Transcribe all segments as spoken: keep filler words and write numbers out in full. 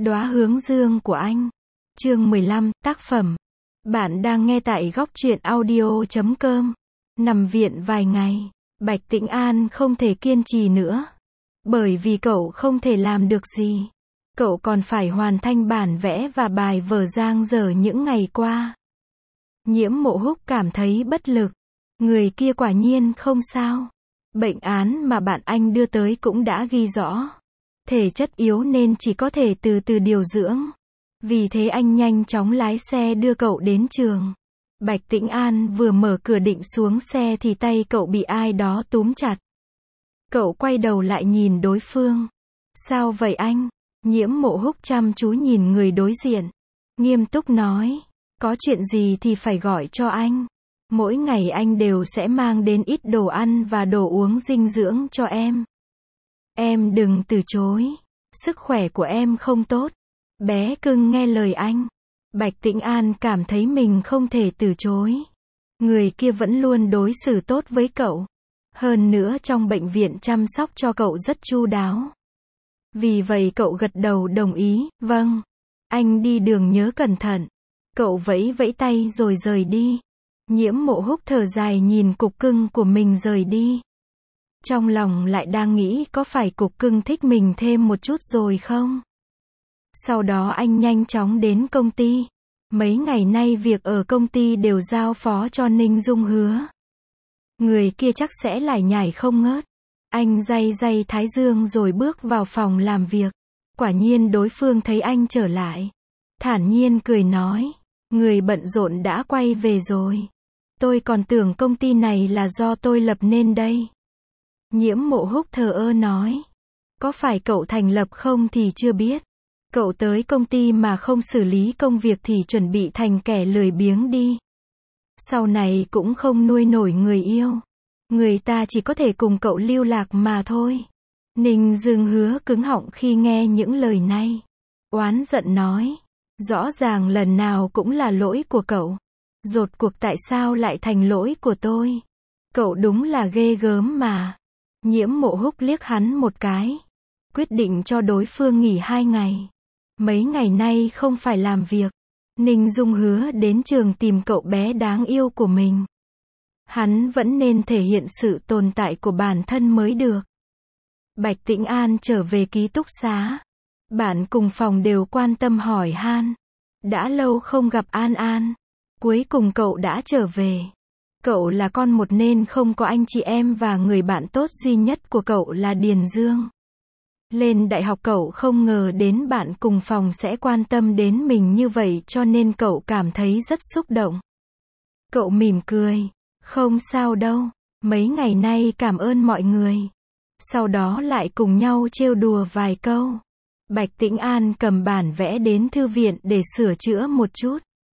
Đóa hướng dương của anh. Chương mười lăm, tác phẩm. Bạn đang nghe tại góc truyện audio chấm com. Nằm viện vài ngày, Bạch Tĩnh An không thể kiên trì nữa. Bởi vì cậu không thể làm được gì. Cậu còn phải hoàn thành bản vẽ và bài vở dang dở những ngày qua. Nhiễm Mộ Húc cảm thấy bất lực. Người kia quả nhiên không sao. Bệnh án mà bạn anh đưa tới cũng đã ghi rõ. Thể chất yếu nên chỉ có thể từ từ điều dưỡng. Vì thế anh nhanh chóng lái xe đưa cậu đến trường. Bạch Tĩnh An vừa mở cửa định xuống xe thì tay cậu bị ai đó túm chặt. Cậu quay đầu lại nhìn đối phương. Sao vậy anh? Nhiễm Mộ Húc chăm chú nhìn người đối diện. Nghiêm túc nói. Có chuyện gì thì phải gọi cho anh. Mỗi ngày anh đều sẽ mang đến ít đồ ăn và đồ uống dinh dưỡng cho em. Em đừng từ chối. Sức khỏe của em không tốt. Bé cưng nghe lời anh. Bạch Tĩnh An cảm thấy mình không thể từ chối. Người kia vẫn luôn đối xử tốt với cậu. Hơn nữa trong bệnh viện chăm sóc cho cậu rất chu đáo. Vì vậy cậu gật đầu đồng ý. Vâng. Anh đi đường nhớ cẩn thận. Cậu vẫy vẫy tay rồi rời đi. Nhiễm Mộ Húc thở dài nhìn cục cưng của mình rời đi. Trong lòng lại đang nghĩ có phải cục cưng thích mình thêm một chút rồi không? Sau đó anh nhanh chóng đến công ty. Mấy ngày nay việc ở công ty đều giao phó cho Ninh Dung Hứa. Người kia chắc sẽ lải nhải không ngớt. Anh day day thái dương rồi bước vào phòng làm việc. Quả nhiên đối phương thấy anh trở lại. Thản nhiên cười nói. Người bận rộn đã quay về rồi. Tôi còn tưởng công ty này là do tôi lập nên đây. Nhiễm Mộ Húc thờ ơ nói. Có phải cậu thành lập không thì chưa biết. Cậu tới công ty mà không xử lý công việc thì chuẩn bị thành kẻ lười biếng đi. Sau này cũng không nuôi nổi người yêu. Người ta chỉ có thể cùng cậu lưu lạc mà thôi. Ninh Dương Hứa cứng họng khi nghe những lời này. Oán giận nói. Rõ ràng lần nào cũng là lỗi của cậu. Rốt cuộc tại sao lại thành lỗi của tôi? Cậu đúng là ghê gớm mà. Nhiễm Mộ Húc liếc hắn một cái. Quyết định cho đối phương nghỉ hai ngày. Mấy ngày nay không phải làm việc. Ninh Dung Hứa đến trường tìm cậu bé đáng yêu của mình. Hắn vẫn nên thể hiện sự tồn tại của bản thân mới được. Bạch Tĩnh An trở về ký túc xá. Bạn cùng phòng đều quan tâm hỏi han. Đã lâu không gặp An An. Cuối cùng cậu đã trở về. Cậu là con một nên không có anh chị em và người bạn tốt duy nhất của cậu là Điền Dương. Lên đại học cậu không ngờ đến bạn cùng phòng sẽ quan tâm đến mình như vậy cho nên cậu cảm thấy rất xúc động. Cậu mỉm cười. Không sao đâu. Mấy ngày nay cảm ơn mọi người. Sau đó lại cùng nhau trêu đùa vài câu. Bạch Tĩnh An cầm bản vẽ đến thư viện để sửa chữa một chút.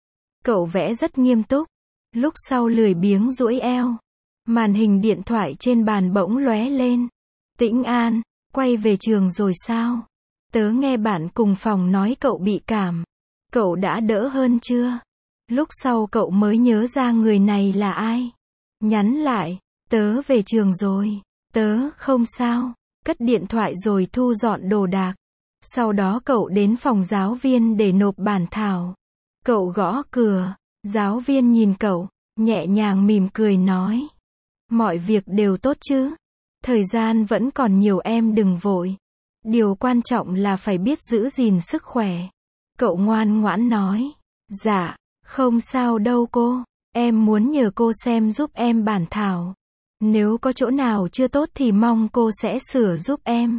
Cậu vẽ rất nghiêm túc. Lúc sau lười biếng duỗi eo. Màn hình điện thoại trên bàn bỗng lóe lên. Tĩnh An, quay về trường rồi sao? Tớ nghe bạn cùng phòng nói cậu bị cảm. Cậu đã đỡ hơn chưa? Lúc sau cậu mới nhớ ra người này là ai. Nhắn lại, tớ về trường rồi. Tớ không sao. Cất điện thoại rồi thu dọn đồ đạc. Sau đó cậu đến phòng giáo viên để nộp bản thảo. Cậu gõ cửa. Giáo viên nhìn cậu, nhẹ nhàng mỉm cười nói. Mọi việc đều tốt chứ? Thời gian vẫn còn nhiều em đừng vội. Điều quan trọng là phải biết giữ gìn sức khỏe. Cậu ngoan ngoãn nói. Dạ, không sao đâu cô. Em muốn nhờ cô xem giúp em bản thảo. Nếu có chỗ nào chưa tốt thì mong cô sẽ sửa giúp em.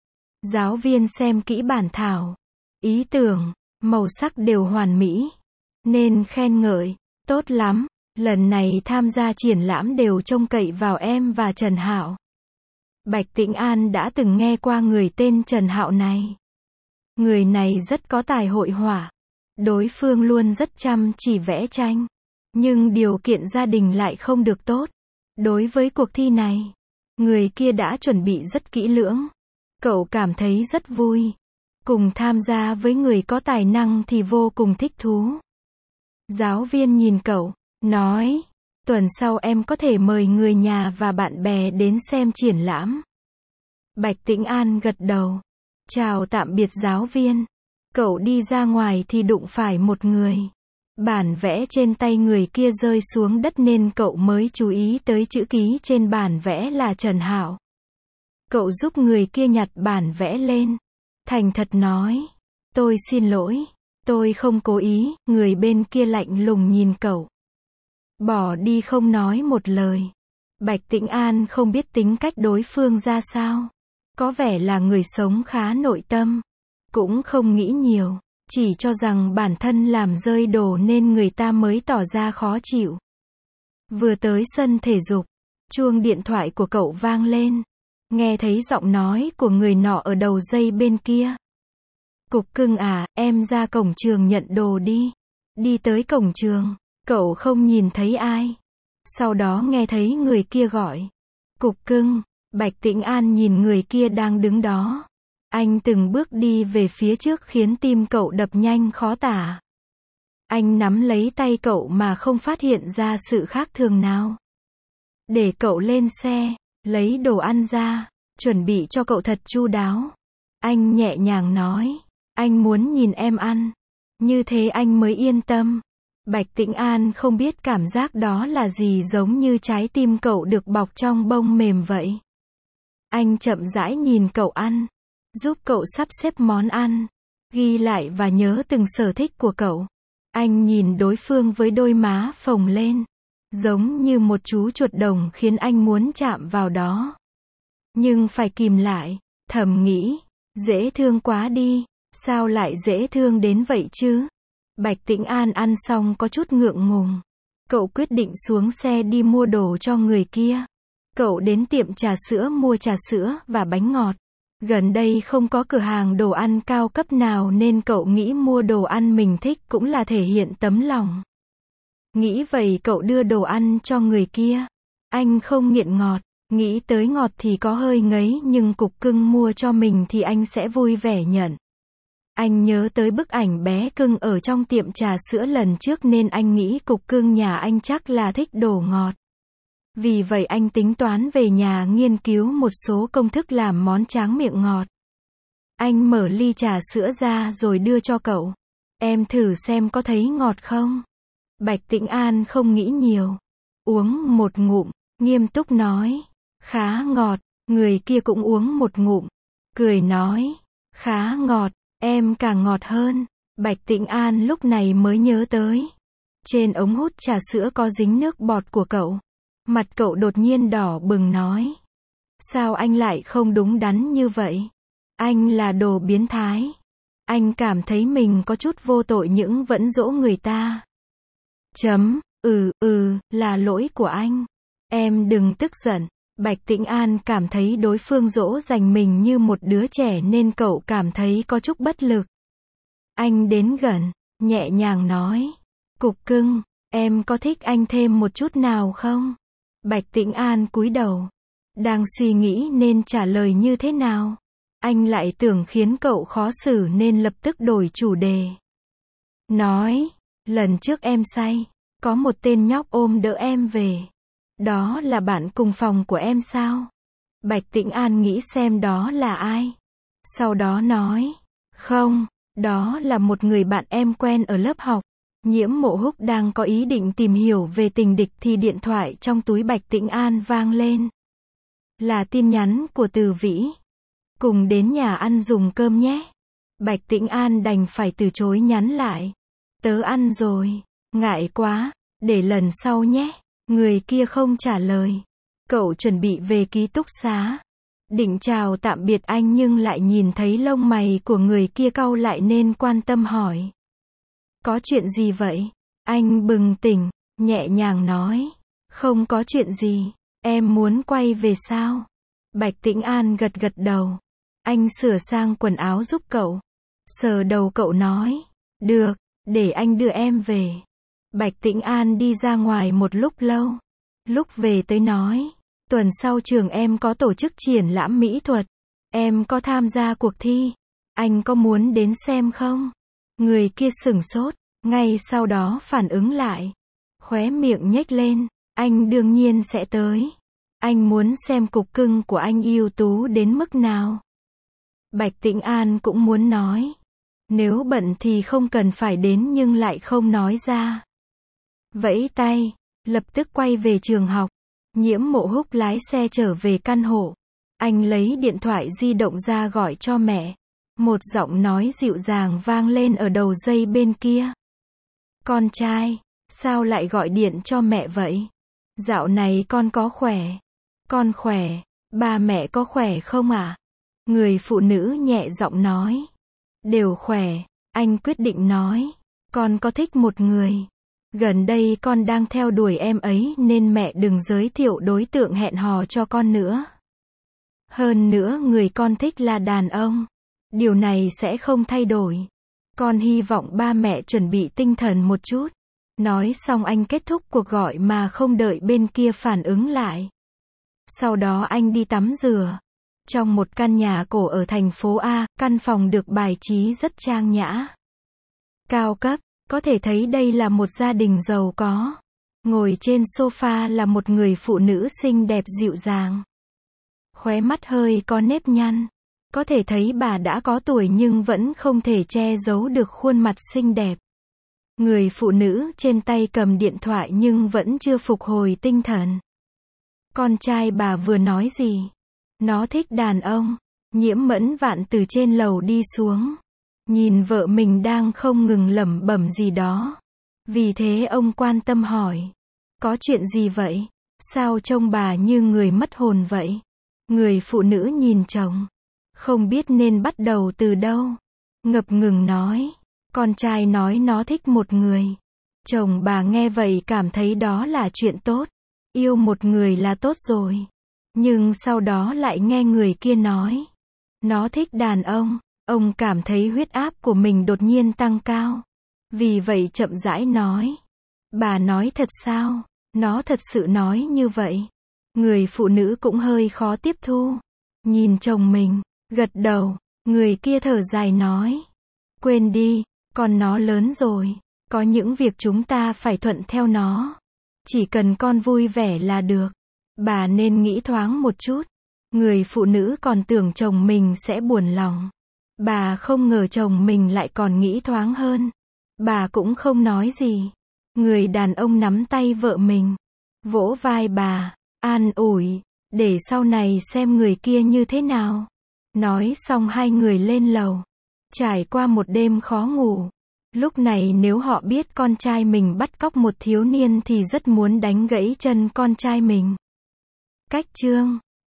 Giáo viên xem kỹ bản thảo. Ý tưởng, màu sắc đều hoàn mỹ. Nên khen ngợi. Tốt lắm. Lần này tham gia triển lãm đều trông cậy vào em và Trần Hạo. Bạch Tĩnh An đã từng nghe qua người tên Trần Hạo này. Người này rất có tài hội họa. Đối phương luôn rất chăm chỉ vẽ tranh. Nhưng điều kiện gia đình lại không được tốt. Đối với cuộc thi này, người kia đã chuẩn bị rất kỹ lưỡng. Cậu cảm thấy rất vui. Cùng tham gia với người có tài năng thì vô cùng thích thú. Giáo viên nhìn cậu, nói, tuần sau em có thể mời người nhà và bạn bè đến xem triển lãm. Bạch Tĩnh An gật đầu. Chào tạm biệt giáo viên. Cậu đi ra ngoài thì đụng phải một người. Bản vẽ trên tay người kia rơi xuống đất nên cậu mới chú ý tới chữ ký trên bản vẽ là Trần Hạo. Cậu giúp người kia nhặt bản vẽ lên. Thành thật nói. Tôi xin lỗi. Tôi không cố ý. Người bên kia lạnh lùng nhìn cậu. Bỏ đi không nói một lời. Bạch Tĩnh An không biết tính cách đối phương ra sao. Có vẻ là người sống khá nội tâm. Cũng không nghĩ nhiều. Chỉ cho rằng bản thân làm rơi đồ nên người ta mới tỏ ra khó chịu. Vừa tới sân thể dục, chuông điện thoại của cậu vang lên. Nghe thấy giọng nói của người nọ ở đầu dây bên kia. Cục Cưng à, em ra cổng trường nhận đồ đi. Đi tới cổng trường, cậu không nhìn thấy ai. Sau đó nghe thấy người kia gọi. Cục Cưng. Bạch Tĩnh An nhìn người kia đang đứng đó. Anh từng bước đi về phía trước khiến tim cậu đập nhanh khó tả. Anh nắm lấy tay cậu mà không phát hiện ra sự khác thường nào. Để cậu lên xe, lấy đồ ăn ra, chuẩn bị cho cậu thật chu đáo. Anh nhẹ nhàng nói, anh muốn nhìn em ăn. Như thế anh mới yên tâm. Bạch Tĩnh An không biết cảm giác đó là gì, giống như trái tim cậu được bọc trong bông mềm vậy. Anh chậm rãi nhìn cậu ăn. Giúp cậu sắp xếp món ăn. Ghi lại và nhớ từng sở thích của cậu. Anh nhìn đối phương với đôi má phồng lên. Giống như một chú chuột đồng khiến anh muốn chạm vào đó. Nhưng phải kìm lại. Thầm nghĩ. Dễ thương quá đi. Sao lại dễ thương đến vậy chứ? Bạch Tĩnh An ăn xong có chút ngượng ngùng. Cậu quyết định xuống xe đi mua đồ cho người kia. Cậu đến tiệm trà sữa mua trà sữa và bánh ngọt. Gần đây không có cửa hàng đồ ăn cao cấp nào nên cậu nghĩ mua đồ ăn mình thích cũng là thể hiện tấm lòng. Nghĩ vậy cậu đưa đồ ăn cho người kia. Anh không nghiện ngọt. Nghĩ tới ngọt thì có hơi ngấy, nhưng Cục Cưng mua cho mình thì anh sẽ vui vẻ nhận. Anh nhớ tới bức ảnh bé cưng ở trong tiệm trà sữa lần trước nên anh nghĩ Cục Cưng nhà anh chắc là thích đồ ngọt. Vì vậy anh tính toán về nhà nghiên cứu một số công thức làm món tráng miệng ngọt. Anh mở ly trà sữa ra rồi đưa cho cậu. Em thử xem có thấy ngọt không? Bạch Tĩnh An không nghĩ nhiều. Uống một ngụm, nghiêm túc nói. Khá ngọt. Người kia cũng uống một ngụm. Cười nói. Khá ngọt. Em càng ngọt hơn. Bạch Tĩnh An lúc này mới nhớ tới. Trên ống hút trà sữa có dính nước bọt của cậu. Mặt cậu đột nhiên đỏ bừng nói. Sao anh lại không đúng đắn như vậy? Anh là đồ biến thái. Anh cảm thấy mình có chút vô tội những vẫn dỗ người ta. Chấm, ừ, ừ, là lỗi của anh. Em đừng tức giận. Bạch Tĩnh An cảm thấy đối phương dỗ dành mình như một đứa trẻ nên cậu cảm thấy có chút bất lực. Anh đến gần, nhẹ nhàng nói. Cục Cưng, em có thích anh thêm một chút nào không? Bạch Tĩnh An cúi đầu. Đang suy nghĩ nên trả lời như thế nào. Anh lại tưởng khiến cậu khó xử nên lập tức đổi chủ đề. Nói, lần trước em say, có một tên nhóc ôm đỡ em về. Đó là bạn cùng phòng của em sao? Bạch Tĩnh An nghĩ xem đó là ai. Sau đó nói, không, đó là một người bạn em quen ở lớp học. Nhiễm Mộ Húc đang có ý định tìm hiểu về tình địch thì điện thoại trong túi Bạch Tĩnh An vang lên. Là tin nhắn của Từ Vĩ. Cùng đến nhà ăn dùng cơm nhé. Bạch Tĩnh An đành phải từ chối nhắn lại. Tớ ăn rồi. Ngại quá. Để lần sau nhé. Người kia không trả lời. Cậu chuẩn bị về ký túc xá. Định chào tạm biệt anh nhưng lại nhìn thấy lông mày của người kia cau lại nên quan tâm hỏi. Có chuyện gì vậy? Anh bừng tỉnh, nhẹ nhàng nói. Không có chuyện gì. Em muốn quay về sao? Bạch Tĩnh An gật gật đầu. Anh sửa sang quần áo giúp cậu. Sờ đầu cậu nói. Được, để anh đưa em về. Bạch Tĩnh An đi ra ngoài một lúc lâu. Lúc về tới nói. Tuần sau trường em có tổ chức triển lãm mỹ thuật. Em có tham gia cuộc thi. Anh có muốn đến xem không? Người kia sửng sốt. Ngay sau đó phản ứng lại. Khóe miệng nhếch lên. Anh đương nhiên sẽ tới. Anh muốn xem Cục Cưng của anh ưu tú đến mức nào. Bạch Tĩnh An cũng muốn nói. Nếu bận thì không cần phải đến nhưng lại không nói ra. Vẫy tay, lập tức quay về trường học. Nhiễm Mộ Húc lái xe trở về căn hộ. Anh lấy điện thoại di động ra gọi cho mẹ. Một giọng nói dịu dàng vang lên ở đầu dây bên kia. Con trai, sao lại gọi điện cho mẹ vậy? Dạo này con có khỏe? Con khỏe, ba mẹ có khỏe không ạ? À? Người phụ nữ nhẹ giọng nói. Đều khỏe, anh quyết định nói. Con có thích một người. Gần đây con đang theo đuổi em ấy nên mẹ đừng giới thiệu đối tượng hẹn hò cho con nữa. Hơn nữa người con thích là đàn ông. Điều này sẽ không thay đổi. Con hy vọng ba mẹ chuẩn bị tinh thần một chút. Nói xong anh kết thúc cuộc gọi mà không đợi bên kia phản ứng lại. Sau đó anh đi tắm rửa. Trong một căn nhà cổ ở thành phố A, căn phòng được bài trí rất trang nhã. Cao cấp, có thể thấy đây là một gia đình giàu có. Ngồi trên sofa là một người phụ nữ xinh đẹp dịu dàng. Khóe mắt hơi có nếp nhăn. Có thể thấy bà đã có tuổi nhưng vẫn không thể che giấu được khuôn mặt xinh đẹp. Người phụ nữ trên tay cầm điện thoại nhưng vẫn chưa phục hồi tinh thần. Con trai bà vừa nói gì? Nó thích đàn ông. Nhiễm Mẫn Vạn từ trên lầu đi xuống. Nhìn vợ mình đang không ngừng lẩm bẩm gì đó. Vì thế ông quan tâm hỏi. Có chuyện gì vậy? Sao trông bà như người mất hồn vậy? Người phụ nữ nhìn chồng. Không biết nên bắt đầu từ đâu. Ngập ngừng nói. Con trai nói nó thích một người. Chồng bà nghe vậy cảm thấy đó là chuyện tốt. Yêu một người là tốt rồi. Nhưng sau đó lại nghe người kia nói. Nó thích đàn ông. Ông cảm thấy huyết áp của mình đột nhiên tăng cao. Vì vậy chậm rãi nói. Bà nói thật sao? Nó thật sự nói như vậy. Người phụ nữ cũng hơi khó tiếp thu. Nhìn chồng mình, gật đầu. Người kia thở dài nói. Quên đi, con nó lớn rồi. Có những việc chúng ta phải thuận theo nó. Chỉ cần con vui vẻ là được. Bà nên nghĩ thoáng một chút. Người phụ nữ còn tưởng chồng mình sẽ buồn lòng. Bà không ngờ chồng mình lại còn nghĩ thoáng hơn. Bà cũng không nói gì. Người đàn ông nắm tay vợ mình. Vỗ vai bà. An ủi. Để sau này xem người kia như thế nào. Nói xong hai người lên lầu. Trải qua một đêm khó ngủ. Lúc này nếu họ biết con trai mình bắt cóc một thiếu niên thì rất muốn đánh gãy chân con trai mình. Cách chương